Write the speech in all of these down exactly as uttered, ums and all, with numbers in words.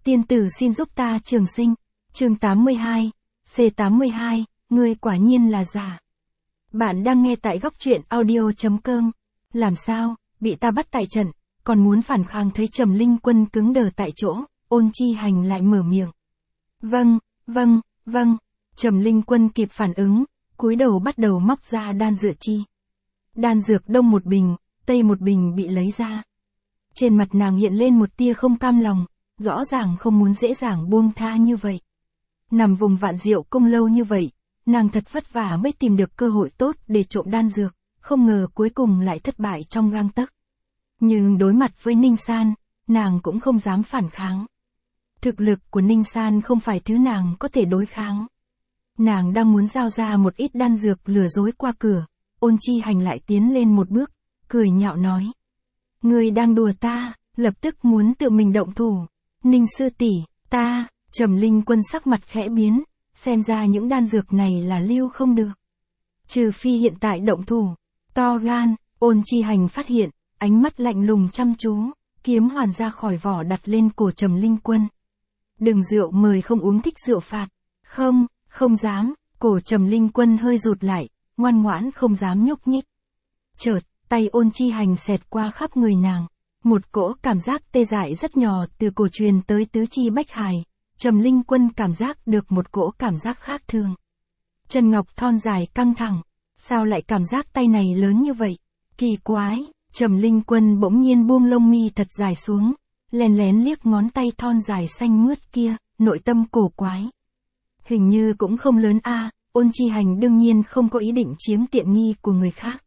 Tiên tử xin giúp ta trường sinh. Chương tám mươi hai, C tám mươi hai, ngươi quả nhiên là giả. Bạn đang nghe tại góc truyện audio chấm com. Làm sao, bị ta bắt tại trận, còn muốn phản kháng? Thấy Trầm Linh Quân cứng đờ tại chỗ, Ôn Chi Hành lại mở miệng. Vâng, vâng, vâng. Trầm Linh Quân kịp phản ứng, cúi đầu bắt đầu móc ra đan dược chi. Đan dược đông một bình, tây một bình bị lấy ra. Trên mặt nàng hiện lên một tia không cam lòng, rõ ràng không muốn dễ dàng buông tha như vậy. Nằm vùng Vạn Diệu Cung lâu như vậy, nàng thật vất vả mới tìm được cơ hội tốt để trộm đan dược, không ngờ cuối cùng lại thất bại trong gang tấc. Nhưng đối mặt với Ninh San, nàng cũng không dám phản kháng. Thực lực của Ninh San không phải thứ nàng có thể đối kháng. Nàng đang muốn giao ra một ít đan dược lừa dối qua cửa, Ôn Chi Hành lại tiến lên một bước, cười nhạo nói. Ngươi đang đùa ta, lập tức muốn tự mình động thủ. Ninh sư tỷ, ta, Trầm Linh Quân sắc mặt khẽ biến, xem ra những đan dược này là lưu không được. Trừ phi hiện tại động thủ, to gan, Ôn Chi Hành phát hiện, ánh mắt lạnh lùng chăm chú, kiếm hoàn ra khỏi vỏ đặt lên cổ Trầm Linh Quân. Đừng rượu mời không uống, thích rượu phạt. Không, không dám, cổ Trầm Linh Quân hơi rụt lại, ngoan ngoãn không dám nhúc nhích. Chợt, tay Ôn Chi Hành xẹt qua khắp người nàng, một cỗ cảm giác tê dại rất nhỏ từ cổ truyền tới tứ chi bách hải. Trầm Linh Quân cảm giác được một cỗ cảm giác khác thường. Chân ngọc thon dài căng thẳng, sao lại cảm giác tay này lớn như vậy? Kỳ quái, Trầm Linh Quân bỗng nhiên buông lông mi thật dài xuống, lén lén liếc ngón tay thon dài xanh mướt kia, nội tâm cổ quái. Hình như cũng không lớn a. À, Ôn Chi Hành đương nhiên không có ý định chiếm tiện nghi của người khác.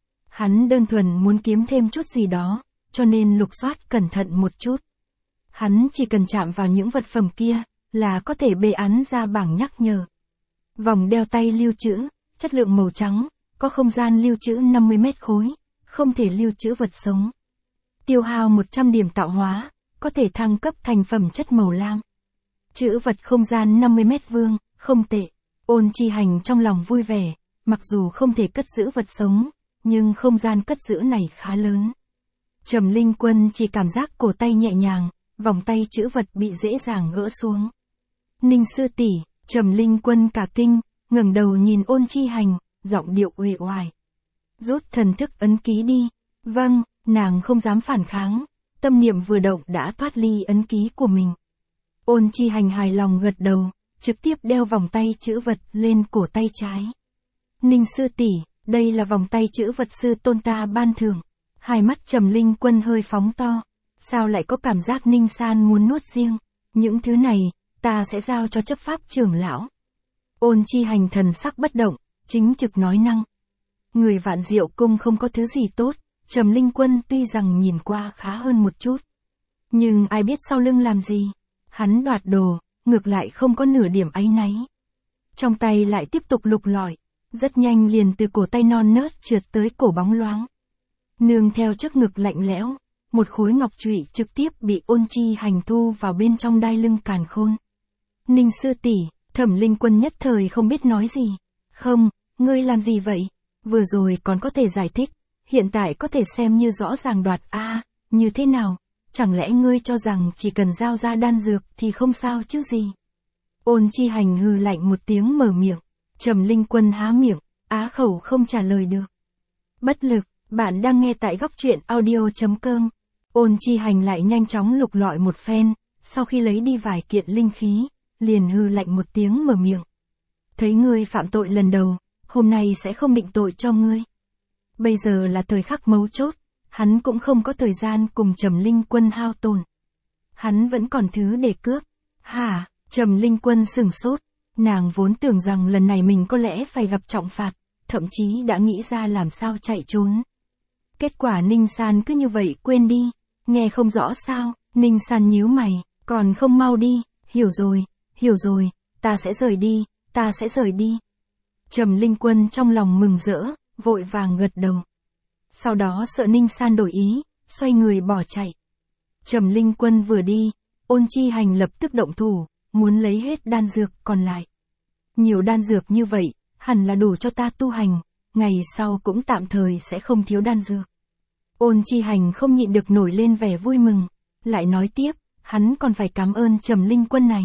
Hắn đơn thuần muốn kiếm thêm chút gì đó, cho nên lục soát cẩn thận một chút. Hắn chỉ cần chạm vào những vật phẩm kia, là có thể bê án ra bảng nhắc nhở. Vòng đeo tay lưu trữ, chất lượng màu trắng, có không gian lưu trữ năm mươi mét khối, không thể lưu trữ vật sống. Tiêu hao một trăm điểm tạo hóa, có thể thăng cấp thành phẩm chất màu lam. Trữ vật không gian năm mươi mét vuông, không tệ. Ôn Chi Hành trong lòng vui vẻ, mặc dù không thể cất giữ vật sống, nhưng không gian cất giữ này khá lớn. Trầm Linh Quân chỉ cảm giác cổ tay nhẹ nhàng, vòng tay trữ vật bị dễ dàng gỡ xuống. Ninh sư tỷ, Trầm Linh Quân cả kinh, ngẩng đầu nhìn Ôn Chi Hành, giọng điệu uể oải. Rút thần thức ấn ký đi. Vâng, nàng không dám phản kháng, tâm niệm vừa động đã thoát ly ấn ký của mình. Ôn Chi Hành hài lòng gật đầu, trực tiếp đeo vòng tay trữ vật lên cổ tay trái. Ninh sư tỷ, đây là vòng tay trữ vật sư tôn ta ban thưởng. Hai mắt Trầm Linh Quân hơi phóng to, sao lại có cảm giác Ninh San muốn nuốt riêng, những thứ này, ta sẽ giao cho chấp pháp trưởng lão. Ôn Chi Hành thần sắc bất động, chính trực nói năng. Người Vạn Diệu Cung không có thứ gì tốt, Trầm Linh Quân tuy rằng nhìn qua khá hơn một chút. Nhưng ai biết sau lưng làm gì, hắn đoạt đồ, ngược lại không có nửa điểm áy náy. Trong tay lại tiếp tục lục lọi, rất nhanh liền từ cổ tay non nớt trượt tới cổ bóng loáng. Nương theo trước ngực lạnh lẽo, một khối ngọc trụy trực tiếp bị Ôn Chi Hành thu vào bên trong đai lưng càn khôn. Ninh sư tỷ, Thẩm Linh Quân nhất thời không biết nói gì. Không, ngươi làm gì vậy? Vừa rồi còn có thể giải thích, hiện tại có thể xem như rõ ràng đoạt a, à, như thế nào? Chẳng lẽ ngươi cho rằng chỉ cần giao ra đan dược thì không sao chứ gì? Ôn Chi Hành hừ lạnh một tiếng mở miệng, Trầm Linh Quân há miệng, á khẩu không trả lời được. Bất lực, bạn đang nghe tại góc truyện audio chấm com. Ôn Chi Hành lại nhanh chóng lục lọi một phen, sau khi lấy đi vài kiện linh khí, liền hừ lạnh một tiếng mở miệng. Thấy ngươi phạm tội lần đầu, hôm nay sẽ không định tội cho ngươi. Bây giờ là thời khắc mấu chốt, hắn cũng không có thời gian cùng Trầm Linh Quân hao tổn. Hắn vẫn còn thứ để cướp. Hả? Trầm Linh Quân sửng sốt, nàng vốn tưởng rằng lần này mình có lẽ phải gặp trọng phạt, thậm chí đã nghĩ ra làm sao chạy trốn. Kết quả Ninh San cứ như vậy quên đi, nghe không rõ sao? Ninh San nhíu mày, còn không mau đi. Hiểu rồi, hiểu rồi, ta sẽ rời đi, ta sẽ rời đi. Trầm Linh Quân trong lòng mừng rỡ, vội vàng gật đầu. Sau đó sợ Ninh San đổi ý, xoay người bỏ chạy. Trầm Linh Quân vừa đi, Ôn Chi Hành lập tức động thủ, muốn lấy hết đan dược còn lại. Nhiều đan dược như vậy, hẳn là đủ cho ta tu hành, ngày sau cũng tạm thời sẽ không thiếu đan dược. Ôn Chi Hành không nhịn được nổi lên vẻ vui mừng, lại nói tiếp, hắn còn phải cảm ơn Trầm Linh Quân này.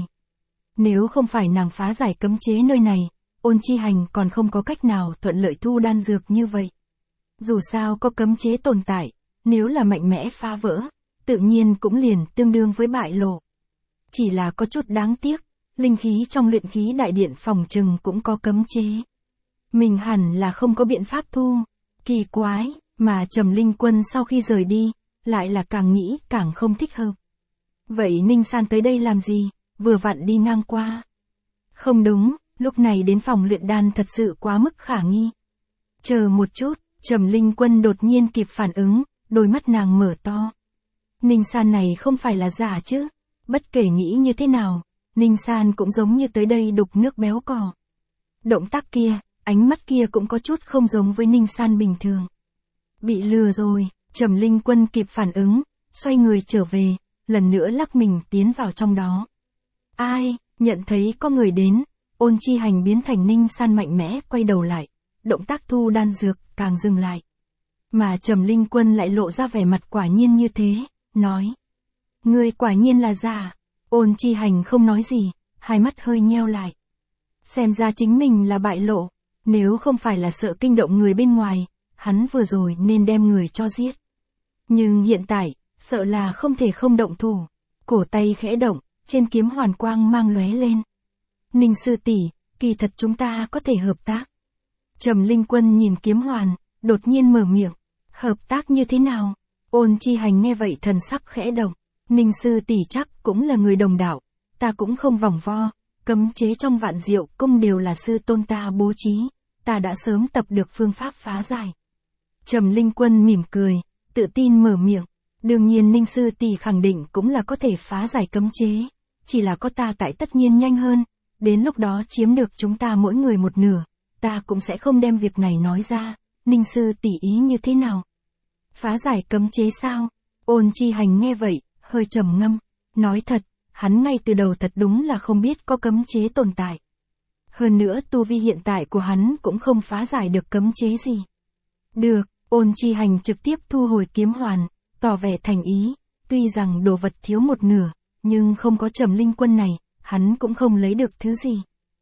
Nếu không phải nàng phá giải cấm chế nơi này, Ôn Chi Hành còn không có cách nào thuận lợi thu đan dược như vậy. Dù sao có cấm chế tồn tại, nếu là mạnh mẽ phá vỡ, tự nhiên cũng liền tương đương với bại lộ. Chỉ là có chút đáng tiếc, linh khí trong luyện khí đại điện phòng trừng cũng có cấm chế. Mình hẳn là không có biện pháp thu. Kỳ quái, mà Trầm Linh Quân sau khi rời đi, lại là càng nghĩ càng không thích hợp. Vậy Ninh San tới đây làm gì, vừa vặn đi ngang qua. Không đúng, lúc này đến phòng luyện đan thật sự quá mức khả nghi. Chờ một chút, Trầm Linh Quân đột nhiên kịp phản ứng, đôi mắt nàng mở to. Ninh San này không phải là giả chứ, bất kể nghĩ như thế nào, Ninh San cũng giống như tới đây đục nước béo cò. Động tác kia, ánh mắt kia cũng có chút không giống với Ninh San bình thường. Bị lừa rồi, Trầm Linh Quân kịp phản ứng, xoay người trở về, lần nữa lắc mình tiến vào trong đó. Ai, nhận thấy có người đến, Ôn Chi Hành biến thành Ninh San mạnh mẽ quay đầu lại, động tác thu đan dược càng dừng lại. Mà Trầm Linh Quân lại lộ ra vẻ mặt quả nhiên như thế, nói. Ngươi quả nhiên là giả. Ôn Chi Hành không nói gì, hai mắt hơi nheo lại. Xem ra chính mình là bại lộ, nếu không phải là sợ kinh động người bên ngoài, hắn vừa rồi nên đem người cho giết. Nhưng hiện tại, sợ là không thể không động thủ. Cổ tay khẽ động, trên kiếm hoàn quang mang lóe lên. Ninh sư tỷ, kỳ thật chúng ta có thể hợp tác. Trầm Linh Quân nhìn kiếm hoàn, đột nhiên mở miệng. Hợp tác như thế nào? Ôn Chi Hành nghe vậy thần sắc khẽ động. Ninh sư tỷ chắc cũng là người đồng đạo, ta cũng không vòng vo, cấm chế trong Vạn Diệu Cung đều là sư tôn ta bố trí, ta đã sớm tập được phương pháp phá giải. Trầm Linh Quân mỉm cười, tự tin mở miệng, đương nhiên Ninh sư tỷ khẳng định cũng là có thể phá giải cấm chế, chỉ là có ta tại tất nhiên nhanh hơn, đến lúc đó chiếm được chúng ta mỗi người một nửa, ta cũng sẽ không đem việc này nói ra. Ninh sư tỷ ý như thế nào? Phá giải cấm chế sao? Ôn Chi Hành nghe vậy, hơi trầm ngâm, nói thật, hắn ngay từ đầu thật đúng là không biết có cấm chế tồn tại. Hơn nữa tu vi hiện tại của hắn cũng không phá giải được cấm chế gì. Được, Ôn Chi Hành trực tiếp thu hồi kiếm hoàn, tỏ vẻ thành ý, tuy rằng đồ vật thiếu một nửa, nhưng không có Trầm Linh Quân này, hắn cũng không lấy được thứ gì.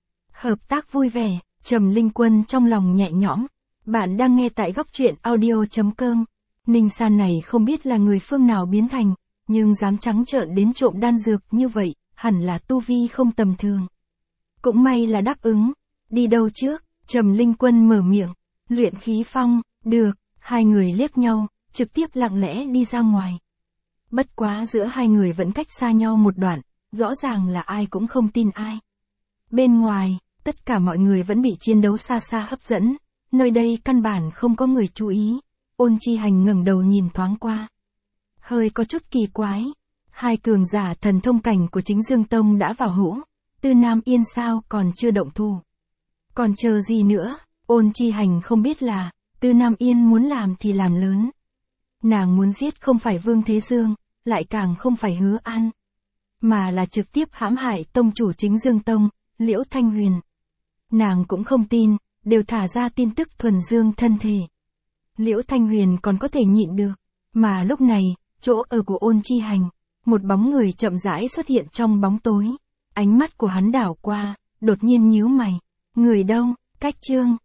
Hợp tác vui vẻ, Trầm Linh Quân trong lòng nhẹ nhõm. Bạn đang nghe tại góc truyện audio chấm com. Ninh San này không biết là người phương nào biến thành, nhưng dám trắng trợn đến trộm đan dược như vậy, hẳn là tu vi không tầm thường. Cũng may là đáp ứng. Đi đâu trước? Trầm Linh Quân mở miệng. Luyện khí phong, được, hai người liếc nhau, trực tiếp lặng lẽ đi ra ngoài. Bất quá giữa hai người vẫn cách xa nhau một đoạn, rõ ràng là ai cũng không tin ai. Bên ngoài, tất cả mọi người vẫn bị chiến đấu xa xa hấp dẫn, nơi đây căn bản không có người chú ý. Ôn Chi Hành ngẩng đầu nhìn thoáng qua. Hơi có chút kỳ quái, hai cường giả thần thông cảnh của Chính Dương Tông đã vào hũ, Tư Nam Yên sao còn chưa động thủ. Còn chờ gì nữa? Ôn Chi Hành không biết là, Tư Nam Yên muốn làm thì làm lớn. Nàng muốn giết không phải Vương Thế Dương, lại càng không phải Hứa An, mà là trực tiếp hãm hại tông chủ Chính Dương Tông, Liễu Thanh Huyền. Nàng cũng không tin, đều thả ra tin tức thuần dương thân thể. Liễu Thanh Huyền còn có thể nhịn được, mà lúc này, chỗ ở của Ôn Chi Hành, một bóng người chậm rãi xuất hiện trong bóng tối. Ánh mắt của hắn đảo qua, đột nhiên nhíu mày. Người đâu? Cách Chương